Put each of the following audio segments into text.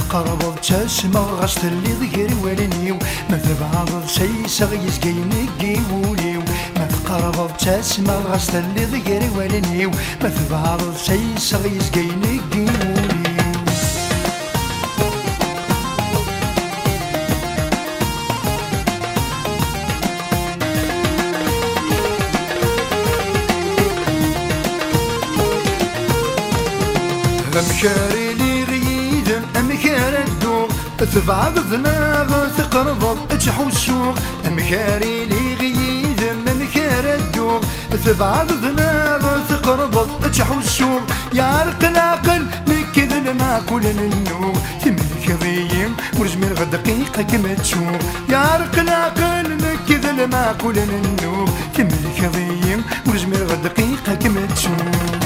تقرب تسمع غصت اللي ضير ولنيو ما تبعض شي سغيس كيني قيوليو ما تقرب تسمع غصت اللي ضير ولنيو ما تبعض شي سغيس كيني قيوليو مكاري لي غيدم مكار الدوغ تبعض ذناغ تقرب تحوسوغ مكاري لي غيدم مكار الدوغ تبعض ذناغ تقرب تحوسوغ يعرق العقل مكذ لما كل النوغ تملك ضيم ورجمير غد دقيقة كما تشوغ يعرق العقل مكذ لما كل النوغ تملك ضيم ورجمير غد دقيقة كما تشوغ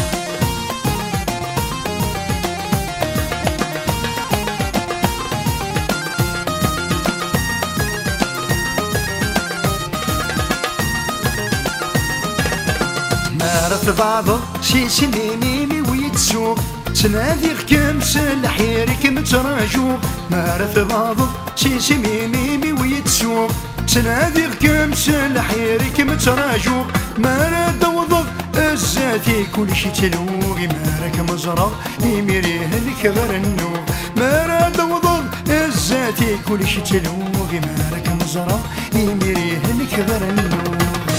عرفت بعض شي سنيني ويتسوق تنادي كم سلحيرك متراجوق ما عرفت بعض شي سنيني ويتسوق تنادي كم سلحيرك متراجوق ما راد وضغ الزاتي كل شي تلوغي ما راك مزرع يميريه لك غير النوغ ما راد وضغ الزاتي كل شي تلوغي ما راك مزرع يميريه لك غير النوغ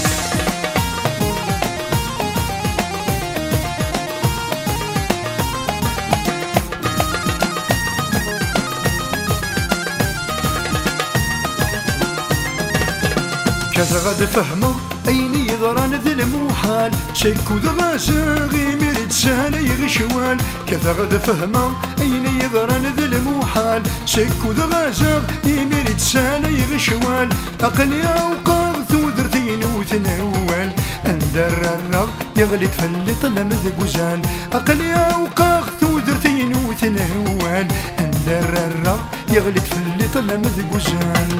كذا غد فهمه أين يضران ذي المحال شكو ذغاسا غيمير تسال يغشوال كذا غد فهمه أين يضران ذي المحال شكو ذغاسا غيمير تسال يغشوال أقل أوقاف ثودرتين وتنوال أندر الرغ يغلي تفلت لمذ قزال أقل أوقاف ثودرتين وتنوال أندر الرغ يغلي تفلت لمذ قزال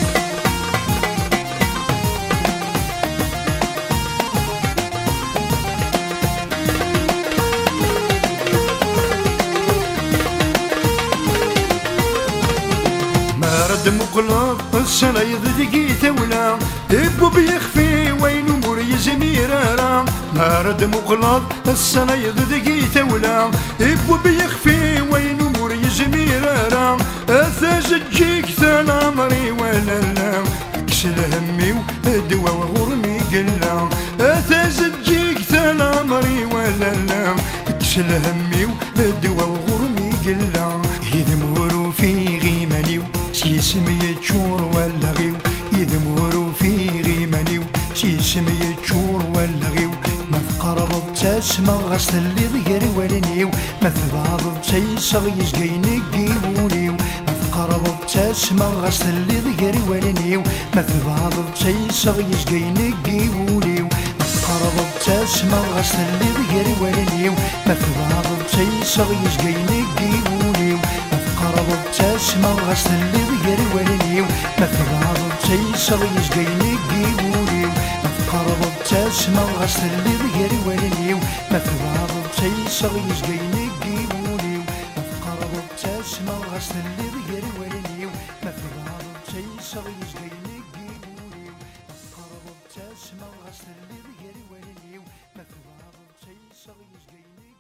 مقلب الصلايض دقيته ولا ابو بيخفي وين امور يزميرا ما رد مقلب الصلايض دقيته ولا ابو بيخفي وين امور يزميرا اثاز تجيك ثال عمري ولا لا كسل همي ودوا وغرمي قلا اثاز تجيك ثال عمري ولا لا كسل همي ودوا وغرمي قلا يدمروا في غيماني سيسمي يتشور ولا غيو يدمروا في غيمانيو سيسمي يتشور ولا غيو ما تقرب تسمع غسل اللي ضير ولنيو ما تبعض تيسغ يزقينك قيبونيو ما تقرب تسمع غسل اللي ضير ولنيو ما تبعض تيسغ يزقينك قيبونيو ما تقرب تسمع غسل اللي ضير ولنيو ما تبعض تيسغ يزقينك قيبونيو قرب تسمع غسل اللي ضير ولنيو ما تبعض تيسغ يزقينك قيبونيو ما تقرب تسمع غسل اللي ضير ولنيو ما تبعض تيسغ يزقينك قيبونيو ما تقرب تسمع غسل اللي ضير ولنيو ما تبعض تيسغ يزقينك قيبونيو ما تقرب تسمع غسل اللي ضير ولنيو ما تبعض تيسغ يزقينك